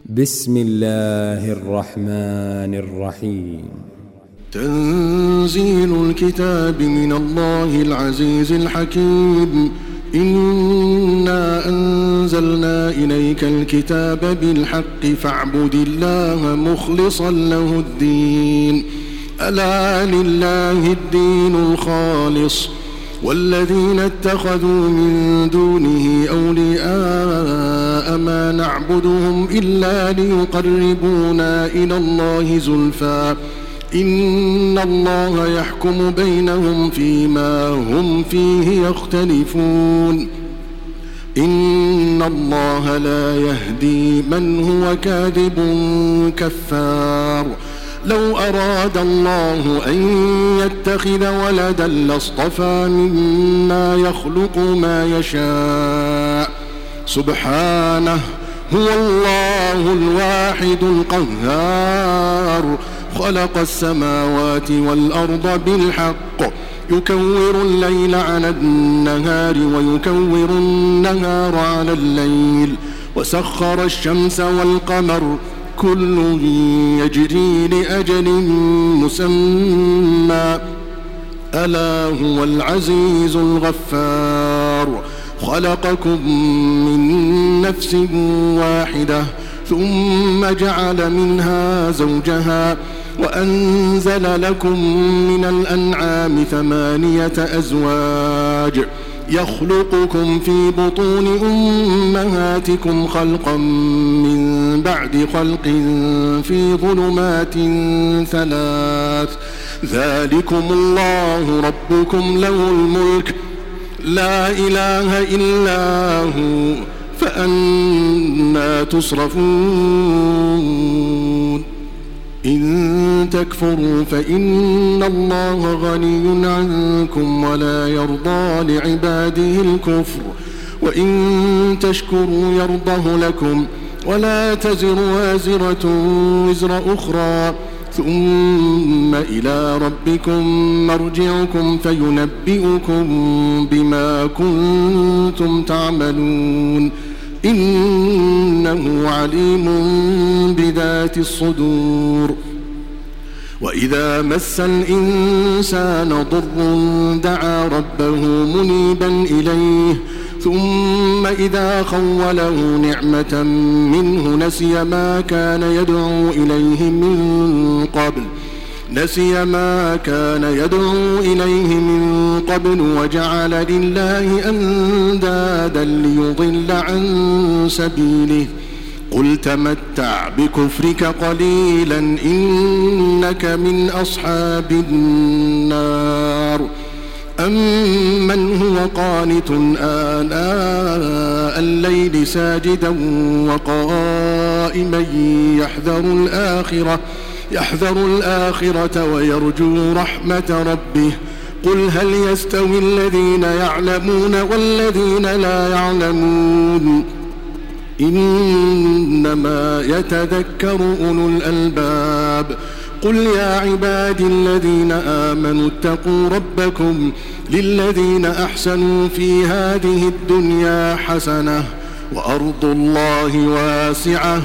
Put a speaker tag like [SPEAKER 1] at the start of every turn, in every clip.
[SPEAKER 1] بسم الله الرحمن الرحيم.
[SPEAKER 2] تنزيل الكتاب من الله العزيز الحكيم. إنا أنزلنا إليك الكتاب بالحق فاعبد الله مخلصا له الدين. ألا لله الدين الخالص والذين اتخذوا من دونه أولياء ما نعبدهم إلا ليقربونا إلى الله زلفى إن الله يحكم بينهم فيما هم فيه يختلفون. إن الله لا يهدي من هو كاذب كفار. لو أراد الله أن يتخذ ولدا لاصطفى مما يخلق ما يشاء سبحانه هو الله الواحد القهار. خلق السماوات والأرض بالحق يكور الليل على النهار ويكور النهار على الليل وسخر الشمس والقمر كل يجري لأجل مسمى ألا هو العزيز الغفار. خلقكم من نفس واحدة ثم جعل منها زوجها وأنزل لكم من الأنعام 8 أزواج يخلقكم في بطون أمهاتكم خلقا من بعد خلق في ظلمات 3 ذلكم الله ربكم له الملك لا إله إلا هو فأنى تصرفون. إن تكفروا فإن الله غني عنكم ولا يرضى لعباده الكفر وإن تشكروا يرضه لكم ولا تزر وازرة وزر أخرى ثم إلى ربكم مرجعكم فينبئكم بما كنتم تعملون إنه عليم بذات الصدور. وإذا مس الإنسان ضر دعا ربه منيبا إليه ثم إذا خوله نعمة منه نسي ما كان يدعو إليه من قبل وجعل لله أندادا ليضل عن سبيله. قل تمتع بكفرك قليلا إنك من أصحاب النار. أمن هو قانت آناء الليل ساجدا وقائما يحذر الآخرة ويرجو رحمة ربه. قل هل يستوي الذين يعلمون والذين لا يعلمون إنما يتذكر أولو الألباب. قل يا عبادي الذين آمنوا اتقوا ربكم للذين أحسنوا في هذه الدنيا حسنة وأرض الله واسعة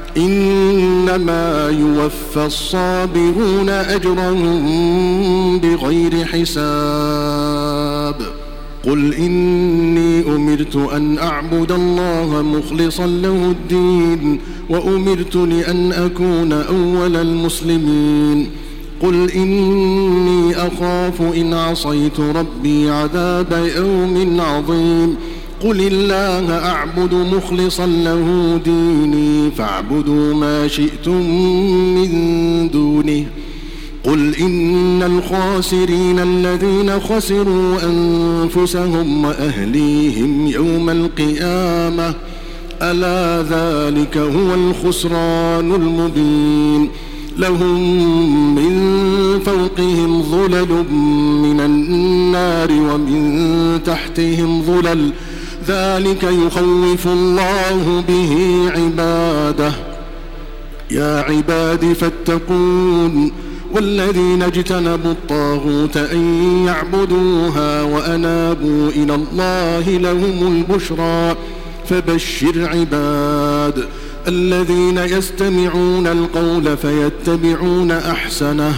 [SPEAKER 2] إنما يوفى الصابرون أجرهم بغير حساب. قل إني أمرت أن أعبد الله مخلصا له الدين وأمرت لأن أكون أول المسلمين. قل إني أخاف إن عصيت ربي عذاب يوم عظيم. قل الله أعبد مخلصا له ديني فاعبدوا ما شئتم من دونه. قل إن الخاسرين الذين خسروا أنفسهم وأهليهم يوم القيامة ألا ذلك هو الخسران المبين. لهم من فوقهم ظلل من النار ومن تحتهم ظلل ذلك يخوف الله به عباده. يا عباد فاتقون والذين اجتنبوا الطاغوت أن يعبدوها وأنابوا إلى الله لهم البشرى فبشر عباد الذين يستمعون القول فيتبعون أحسنه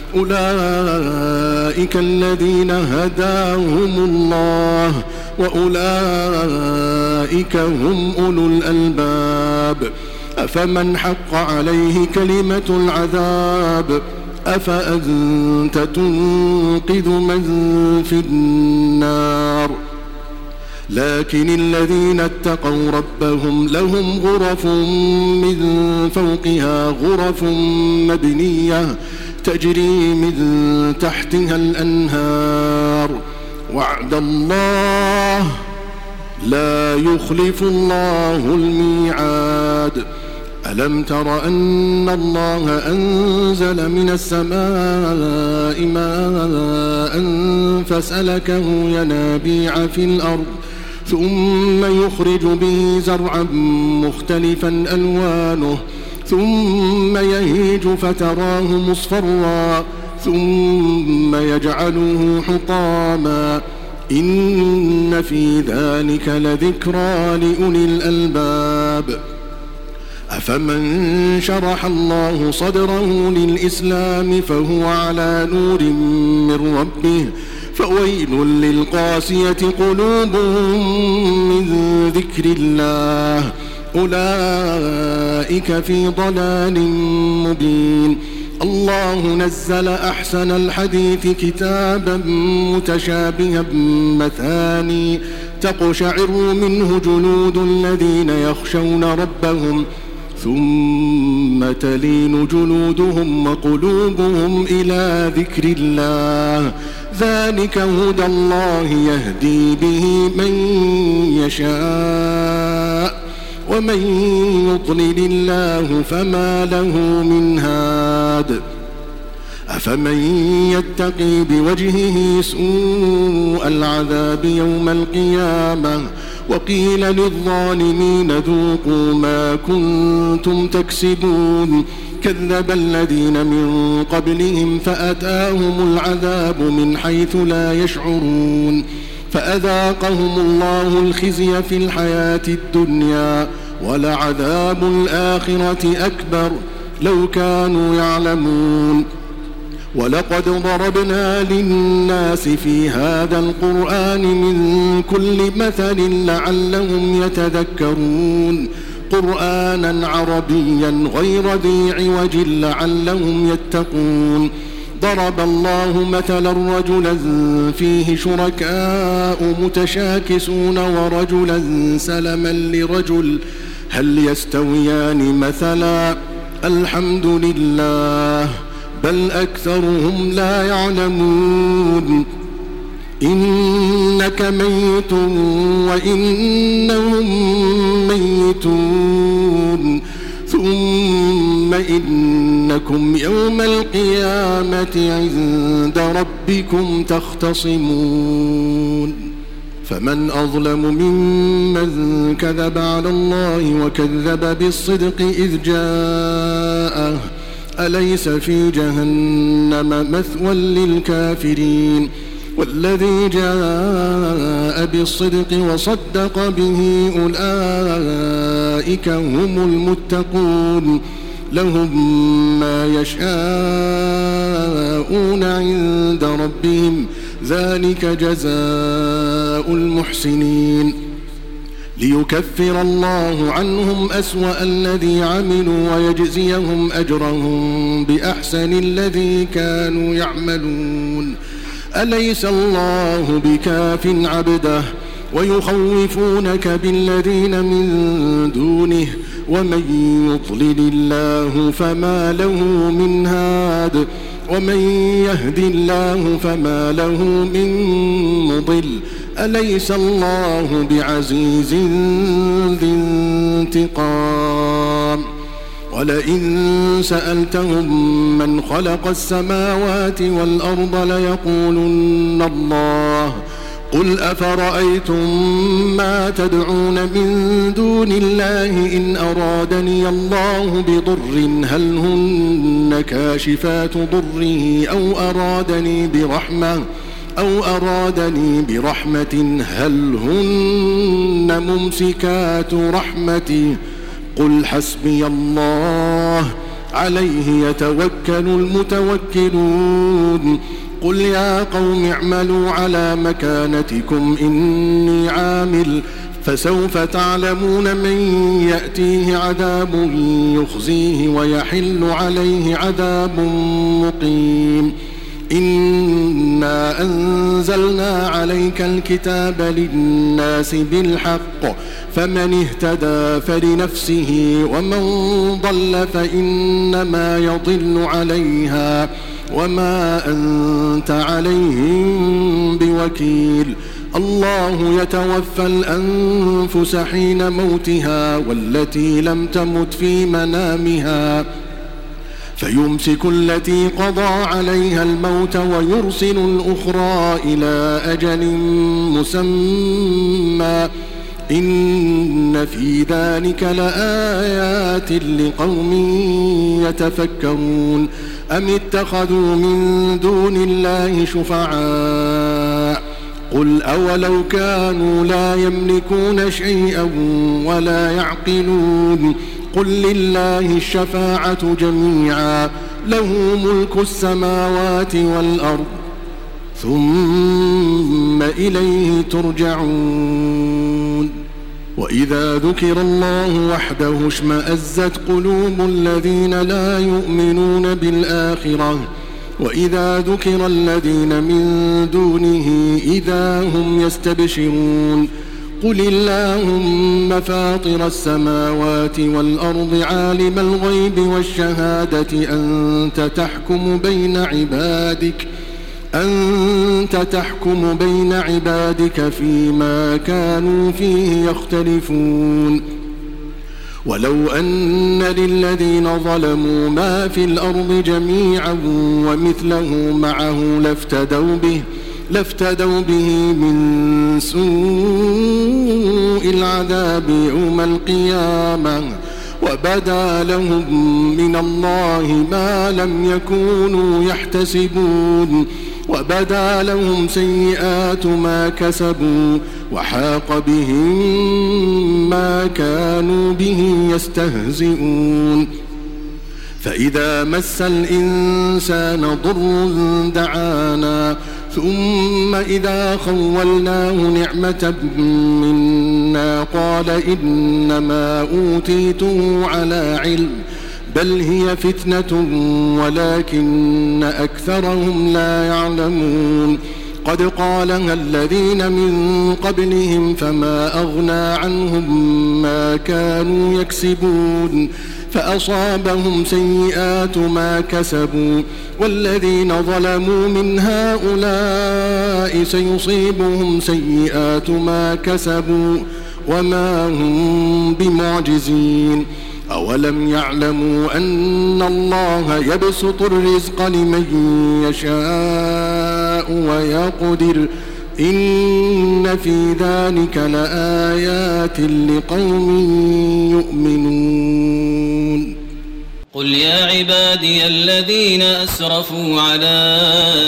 [SPEAKER 2] أولئك الذين هداهم الله وأولئك هم أولو الألباب أفمن حق عليه كلمة العذاب أفأنت تنقذ من في النار لكن الذين اتقوا ربهم لهم غرف من فوقها غرف مبنية تجري من تحتها الأنهار وعد الله لا يخلف الله الميعاد ألم تر أن الله أنزل من السماء ماء فسلكه ينابيع في الأرض ثم يخرج به زرعا مختلفا ألوانه ثم يهيج فتراه مصفرا ثم يجعله حطاما إن في ذلك لذكرى لأولي الألباب أفمن شرح الله صدره للإسلام فهو على نور من ربه فويل للقاسية قلوبهم من ذكر الله أولئك في ضلال مبين الله نزل أحسن الحديث كتابا متشابها مثاني تقشعر منه جلود الذين يخشون ربهم ثم تلين جلودهم وقلوبهم إلى ذكر الله ذلك هدى الله يهدي به من يشاء ومن يضلل الله فما له من هاد أفمن يتقي بوجهه سوء العذاب يوم القيامة وقيل للظالمين ذوقوا ما كنتم تكسبون كذب الذين من قبلهم فأتاهم العذاب من حيث لا يشعرون فأذاقهم الله الخزي في الحياة الدنيا ولعذاب الآخرة أكبر لو كانوا يعلمون ولقد ضربنا للناس في هذا القرآن من كل مثل لعلهم يتذكرون قرآنا عربيا غير ذي عوج لعلهم يتقون ضرب الله مثلا رجلا فيه شركاء متشاكسون ورجلا سلما لرجل هل يستويان مثلا الحمد لله بل أكثرهم لا يعلمون إنك ميت وإنهم ميتون ثم إنكم يوم القيامة عند ربكم تختصمون فمن أظلم ممن كذب على الله وكذب بالصدق إذ جاءه أليس في جهنم مثوى للكافرين والذي جاء بالصدق وصدق به أولئك هم المتقون لهم ما يشاءون عند ربهم ذلك جزاء المحسنين ليكفر الله عنهم أسوأ الذي عملوا ويجزيهم أجرهم بأحسن الذي كانوا يعملون أليس الله بكاف عبده ويخوفونك بالذين من دونه ومن يضلل الله فما له من هاد ومن يهد الله فما له من مضل أليس الله بعزيز ذي انتقام ولئن سألتهم من خلق السماوات والأرض ليقولن الله قل أفرأيتم ما تدعون من دون الله إن أرادني الله بضر هل هن كاشفات ضره أو أرادني برحمة هل هن ممسكات رحمته قل حسبي الله عليه يتوكل المتوكلون قل يا قوم اعملوا على مكانتكم إني عامل فسوف تعلمون من يأتيه عذاب يخزيه ويحل عليه عذاب مقيم إنا أنزلنا عليك الكتاب للناس بالحق فمن اهتدى فلنفسه ومن ضل فإنما يضل عليها وما أنت عليهم بوكيل الله يتوفى الأنفس حين موتها والتي لم تمت في منامها فيمسك التي قضى عليها الموت ويرسل الأخرى إلى أجل مسمى إن في ذلك لآيات لقوم يتفكرون أم اتخذوا من دون الله شفعاء قل أولو كانوا لا يملكون شيئا ولا يعقلون قل لله الشفاعة جميعا له ملك السماوات والأرض ثم إليه ترجعون وإذا ذكر الله وحده اشمأزت قلوب الذين لا يؤمنون بالآخرة وإذا ذكر الذين من دونه إذا هم يستبشرون قل اللهم فاطر السماوات والأرض عالم الغيب والشهادة أنت تحكم بين عبادك فيما كانوا فيه يختلفون ولو أن للذين ظلموا ما في الأرض جميعا ومثله معه لافتدوا به من سوء العذاب يوم القيامة وبدا لهم من الله ما لم يكونوا يحتسبون وبدا لهم سيئات ما كسبوا وحاق بهم ما كانوا به يستهزئون فإذا مس الإنسان ضر دعانا ثم إذا خولناه نعمة منا قال إنما أوتيته على علم بل هي فتنة ولكن أكثرهم لا يعلمون قد قالها الذين من قبلهم فما أغنى عنهم ما كانوا يكسبون فأصابهم سيئات ما كسبوا والذين ظلموا من هؤلاء سيصيبهم سيئات ما كسبوا وما هم بمعجزين أولم يعلموا أن الله يبسط الرزق لمن يشاء ويقدر إن في ذلك لآيات لقوم يؤمنون
[SPEAKER 3] قل يا عبادي الذين أسرفوا على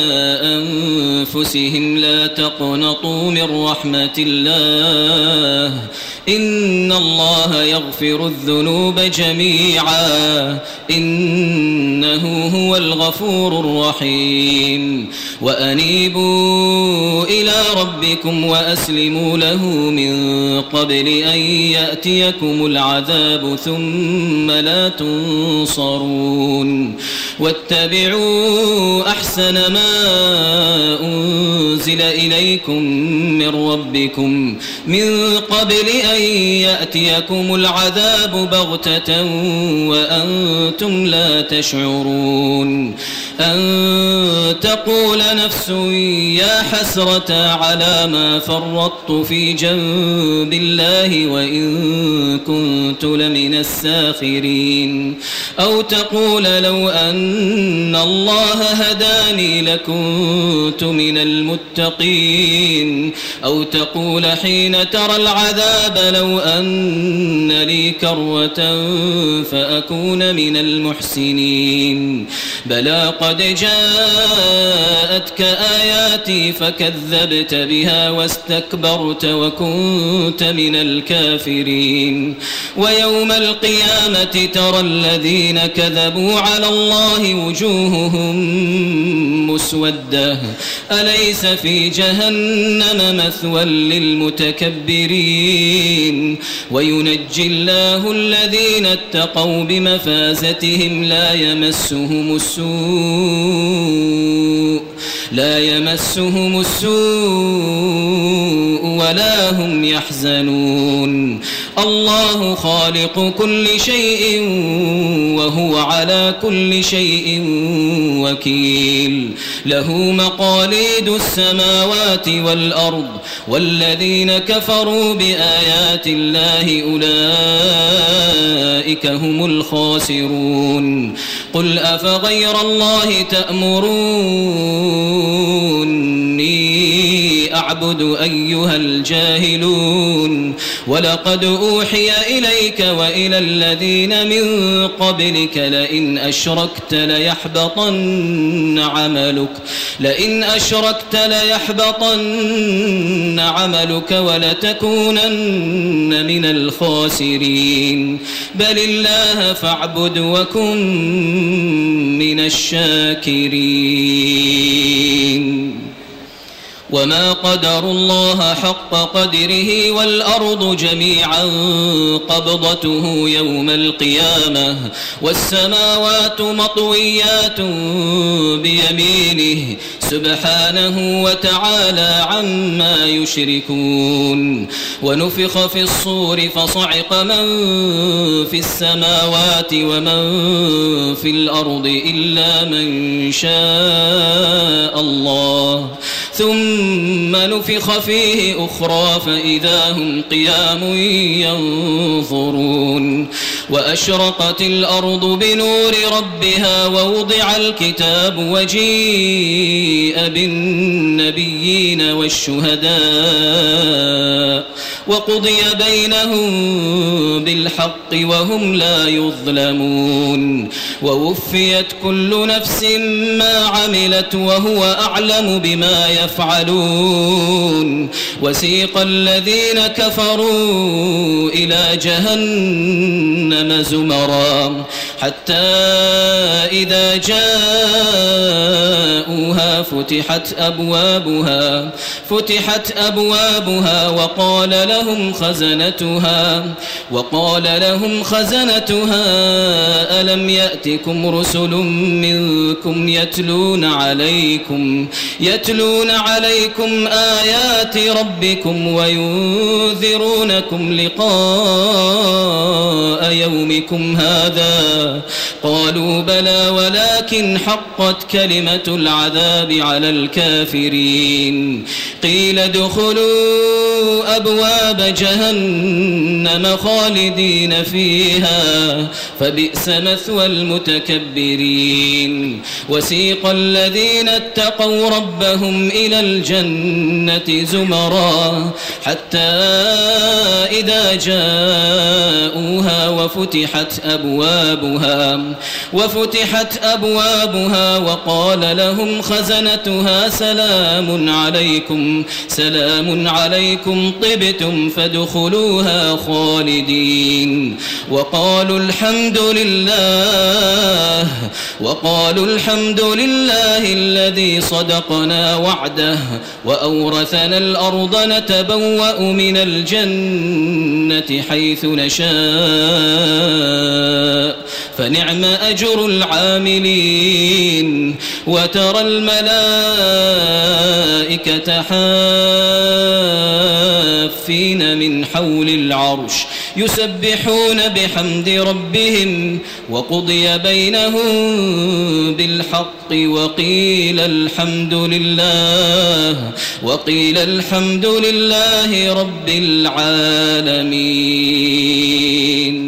[SPEAKER 3] أنفسهم لا تقنطوا من رحمة الله إن الله يغفر الذنوب جميعا إنه هو الغفور الرحيم وأنيبوا إلى ربكم وأسلموا له من قبل أن يأتيكم العذاب ثم لا تنصرون واتبعوا أحسن ما أنزل إليكم من ربكم من قبل أن يأتيكم العذاب بغتة وأنتم لا تشعرون أن تقول نفس يا حسرة على ما فرطت في جنب الله وإن كنت لمن الساخرين أو تقول لو أن الله هداني لكنت من المتقين أو تقول حين ترى العذاب لو أن لي كرة فأكون من المحسنين بلى قد جاءتك آياتي فكذبت بها واستكبرت وكنت من الكافرين ويوم القيامة ترى الذين كذبوا على الله وجوههم مسودة أليس في جهنم مثوى للمتكبرين وينجي الله الذين اتقوا بمفازتهم لا يمسهم السوء ولا هم يحزنون الله خالق كل شيء وهو على كل شيء وكيل له مقاليد السماوات والأرض والذين كفروا بآيات الله أولئك هم الخاسرون قل أفغير الله تأمروني أعبد أيها الجاهلون ولقد أوحي إليك وإلى الذين من قبلك لئن أشركت ليحبطن عملك ولتكونن من الخاسرين بل الله فاعبد وكن من الشاكرين وما قدروا الله حق قدره والأرض جميعا قبضته يوم القيامة والسماوات مطويات بيمينه سبحانه وتعالى عما يشركون ونفخ في الصور فصعق من في السماوات ومن في الأرض إلا من شاء الله ثم نفخ فيه أخرى فإذا هم قيام ينظرون وأشرقت الأرض بنور ربها ووضع الكتاب وجيء بالنبيين والشهداء وقضي بينهم بالحق وهم لا يظلمون ووفيت كل نفس ما عملت وهو أعلم بما يفعلون وسيق الذين كفروا إلى جهنم زمرا حتى إذا جاءوها فتحت أبوابها وقال لهم خزنتها ألم يأتكم رسل منكم يتلون عليكم آيات ربكم وينذرونكم لقاء يومكم هذا قالوا بلى ولكن حقت كلمة العذاب على الكافرين قيل ادخلوا أبواب جهنم خالدين فيها فبئس مثوى المتكبرين وسيق الذين اتقوا ربهم إلى الجنة زمرا حتى إذا جاءوها وفتحت أبوابها وقال لهم خزنتها سلام عليكم طبتم فادخلوها خالدين وقالوا الحمد لله الذي صدقنا وعده وأورثنا الأرض نتبوأ من الجنة حيث نشاء فنعم أجر العاملين وترى الملائكة حافين من حول العرش يسبحون بحمد ربهم وقضي بينهم بالحق وقيل الحمد لله رب العالمين.